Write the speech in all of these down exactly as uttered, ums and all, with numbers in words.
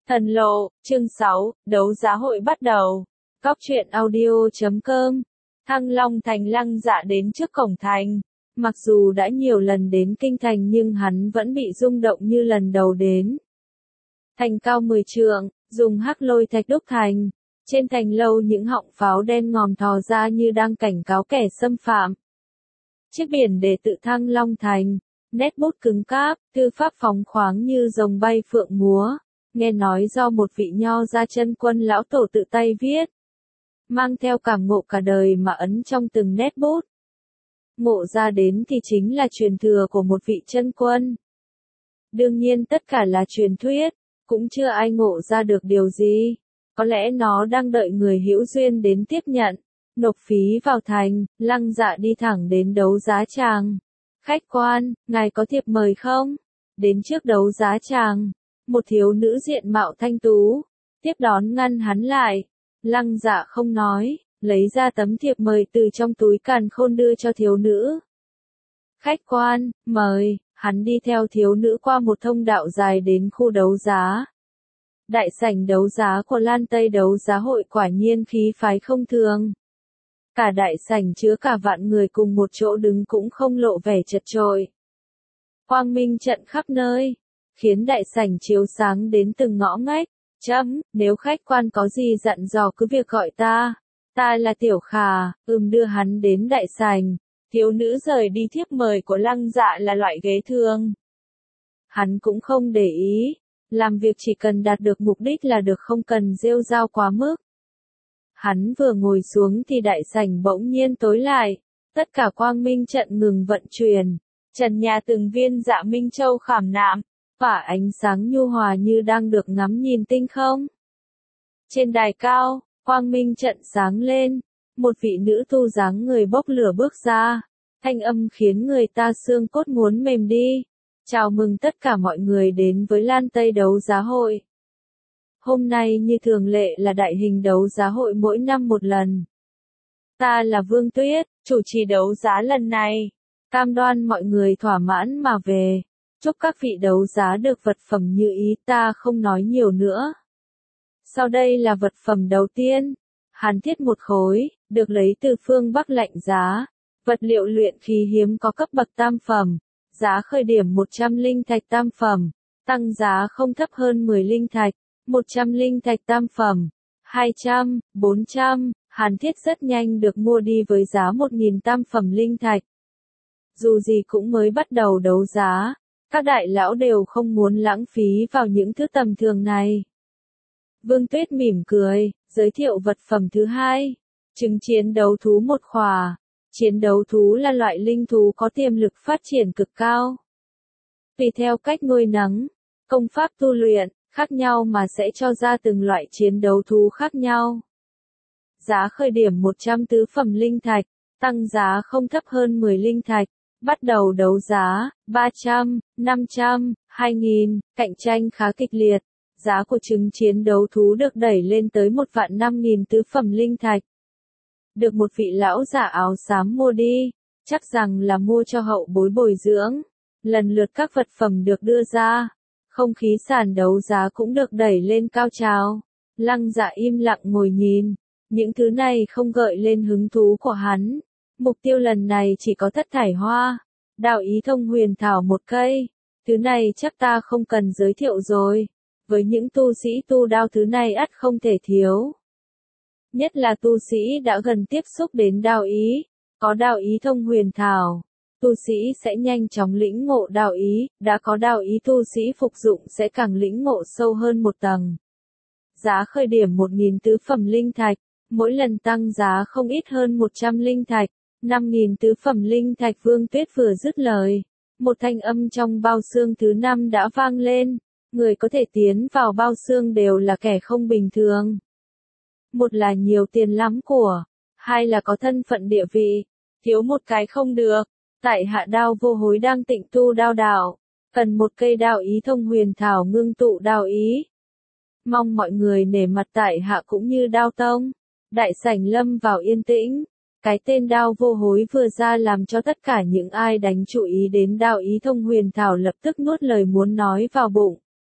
Thần lộ, chương sáu, đấu giá hội bắt đầu. Cóc truyện audio chấm com. Thăng Long Thành Lăng Dạ đến trước cổng thành. Mặc dù đã nhiều lần đến kinh thành nhưng hắn vẫn bị rung động như lần đầu đến. Thành cao mười trượng, dùng hắc lôi thạch đúc thành. Trên thành lâu những họng pháo đen ngòm thò ra như đang cảnh cáo kẻ xâm phạm. Chiếc biển đề tự Thăng Long Thành, nét bút cứng cáp, thư pháp phóng khoáng như rồng bay phượng múa. Nghe nói do một vị nho gia chân quân lão tổ tự tay viết. Mang theo cảm ngộ cả đời mà ấn trong từng nét bút. Ngộ ra đến thì chính là truyền thừa của một vị chân quân. Đương nhiên tất cả là truyền thuyết, cũng chưa ai ngộ ra được điều gì. Có lẽ nó đang đợi người hữu duyên đến tiếp nhận, nộp phí vào thành. Lăng Dạ đi thẳng đến đấu giá tràng. Khách quan, ngài có thiệp mời không? Đến trước đấu giá tràng. Một thiếu nữ diện mạo thanh tú, tiếp đón ngăn hắn lại. Lăng Dạ không nói, lấy ra tấm thiệp mời từ trong túi càn khôn đưa cho thiếu nữ. Khách quan, mời. Hắn đi theo thiếu nữ qua một thông đạo dài đến khu đấu giá. Đại sảnh đấu giá của Lan Tây đấu giá hội quả nhiên khí phái không thường. Cả đại sảnh chứa cả vạn người cùng một chỗ đứng cũng không lộ vẻ chật chội. Quang minh trận khắp nơi, khiến đại sảnh chiếu sáng đến từng ngõ ngách. Chấm, nếu khách quan có gì dặn dò cứ việc gọi ta. Ta là Tiểu Khả, ừm đưa hắn đến đại sảnh. Thiếu nữ rời đi thiếp mời của Lăng Dạ là loại ghế thường. Hắn cũng không để ý, làm việc chỉ cần đạt được mục đích là được, không cần rêu rao quá mức. Hắn vừa ngồi xuống thì đại sảnh bỗng nhiên tối lại, tất cả quang minh trận ngừng vận chuyển, trần nhà từng viên dạ minh châu khảm nạm, tỏa ánh sáng nhu hòa như đang được ngắm nhìn tinh không. Trên đài cao, quang minh trận sáng lên, một vị nữ tu dáng người bốc lửa bước ra, thanh âm khiến người ta xương cốt muốn mềm đi. Chào mừng tất cả mọi người đến với Lan Tây đấu giá hội. Hôm nay như thường lệ là đại hình đấu giá hội mỗi năm một lần. Ta là Vương Tuyết, chủ trì đấu giá lần này. Cam đoan mọi người thỏa mãn mà về. Chúc các vị đấu giá được vật phẩm như ý, ta không nói nhiều nữa. Sau đây là vật phẩm đầu tiên. Hàn thiết một khối, được lấy từ phương Bắc lạnh giá. Vật liệu luyện khí hiếm có cấp bậc tam phẩm. Giá khởi điểm một trăm linh thạch tam phẩm. Tăng giá không thấp hơn mười linh thạch. một trăm linh thạch tam phẩm. hai trăm, bốn trăm. Hàn thiết rất nhanh được mua đi với giá một nghìn tam phẩm linh thạch. Dù gì cũng mới bắt đầu đấu giá. Các đại lão đều không muốn lãng phí vào những thứ tầm thường này. Vương Tuyết mỉm cười, giới thiệu vật phẩm thứ hai. Trứng chiến đấu thú một khỏa. Chiến đấu thú là loại linh thú có tiềm lực phát triển cực cao. Tùy theo cách nuôi nấng, công pháp tu luyện, khác nhau mà sẽ cho ra từng loại chiến đấu thú khác nhau. Giá khởi điểm một trăm tứ phẩm linh thạch, tăng giá không thấp hơn mười linh thạch. Bắt đầu đấu giá, ba trăm, năm trăm, hai nghìn, cạnh tranh khá kịch liệt. Giá của trứng chiến đấu thú được đẩy lên tới một vạn năm nghìn tứ phẩm linh thạch. Được một vị lão giả áo xám mua đi, chắc rằng là mua cho hậu bối bồi dưỡng. Lần lượt các vật phẩm được đưa ra, không khí sàn đấu giá cũng được đẩy lên cao trào. Lăng Dạ im lặng ngồi nhìn, những thứ này không gợi lên hứng thú của hắn. Mục tiêu lần này chỉ có thất thải hoa, đao ý thông huyền thảo một cây. Thứ này chắc ta không cần giới thiệu rồi. Với những tu sĩ tu đao thứ này ắt không thể thiếu. Nhất là tu sĩ đã gần tiếp xúc đến đao ý, có đao ý thông huyền thảo, tu sĩ sẽ nhanh chóng lĩnh ngộ đao ý, đã có đao ý tu sĩ phục dụng sẽ càng lĩnh ngộ sâu hơn một tầng. Giá khởi điểm một nghìn tứ phẩm linh thạch, mỗi lần tăng giá không ít hơn một trăm linh thạch, năm nghìn tứ phẩm linh thạch. Vương Tuyết vừa dứt lời, một thanh âm trong bao xương thứ năm đã vang lên, người có thể tiến vào bao xương đều là kẻ không bình thường. Một là nhiều tiền lắm của, hai là có thân phận địa vị, thiếu một cái không được. Tại hạ Đao Vô Hối đang tịnh tu đao đạo, cần một cây đao ý thông huyền thảo ngưng tụ đao ý. Mong mọi người nể mặt tại hạ cũng như Đao Tông. Đại sảnh lâm vào yên tĩnh, cái tên Đao Vô Hối vừa ra làm cho tất cả những ai đánh chú ý đến đao ý thông huyền thảo lập tức nuốt lời muốn nói vào bụng.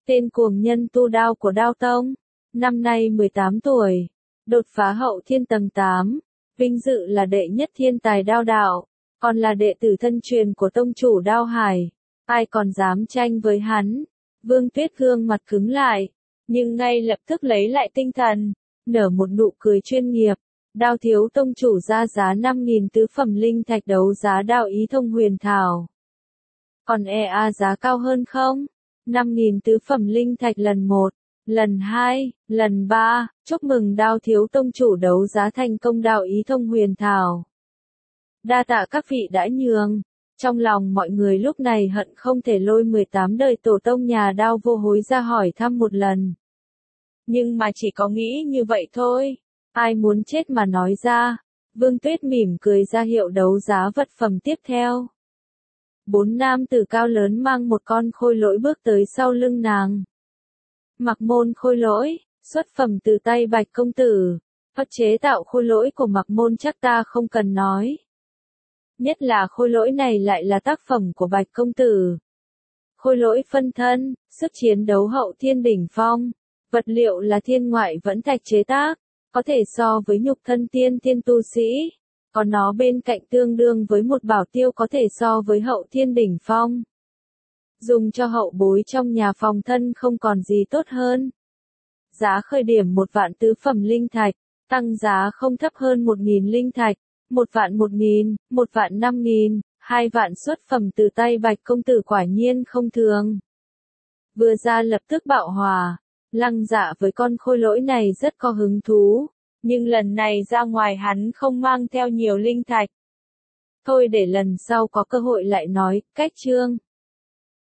tên cuồng nhân tu đao của Đao Tông, năm nay mười tám tuổi, đột phá hậu thiên tầng tám, vinh dự là đệ nhất thiên tài đao đạo, còn là đệ tử thân truyền của tông chủ Đao Hải, ai còn dám tranh với hắn. Vương Tuyết gương mặt cứng lại, nhưng ngay lập tức lấy lại tinh thần, nở một nụ cười chuyên nghiệp. Đao thiếu tông chủ ra giá năm nghìn tứ phẩm linh thạch đấu giá đao ý thông huyền thảo. Còn e a giá cao hơn không? năm nghìn tứ phẩm linh thạch lần một, lần hai, lần ba, chúc mừng đao thiếu tông chủ đấu giá thành công đao ý thông huyền thảo. Đa tạ các vị đã nhường. Trong lòng mọi người lúc này hận không thể lôi mười tám đời tổ tông nhà Đao vô hối ra hỏi thăm một lần. Nhưng mà chỉ có nghĩ như vậy thôi. Ai muốn chết mà nói ra. Vương Tuyết mỉm cười ra hiệu đấu giá vật phẩm tiếp theo. Bốn nam tử cao lớn mang một con khôi lỗi bước tới sau lưng nàng. Mặc Môn khôi lỗi, xuất phẩm từ tay Bạch công tử. Pháp chế tạo khôi lỗi của Mặc Môn chắc ta không cần nói. Nhất là khôi lỗi này lại là tác phẩm của Bạch công tử. Khôi lỗi phân thân, sức chiến đấu hậu thiên đỉnh phong, vật liệu là thiên ngoại vẫn thạch chế tác, có thể so với nhục thân tiên thiên tu sĩ, còn nó bên cạnh tương đương với một bảo tiêu có thể so với hậu thiên đỉnh phong. Dùng cho hậu bối trong nhà phòng thân không còn gì tốt hơn. Giá khởi điểm một vạn tứ phẩm linh thạch, tăng giá không thấp hơn một nghìn linh thạch. Một vạn một nghìn, một vạn năm nghìn, hai vạn xuất phẩm từ tay Bạch công tử quả nhiên không thường. Vừa ra lập tức bạo hòa, Lăng Dạ với con khôi lỗi này rất có hứng thú, nhưng lần này ra ngoài hắn không mang theo nhiều linh thạch. Thôi để lần sau có cơ hội lại nói, cách chương.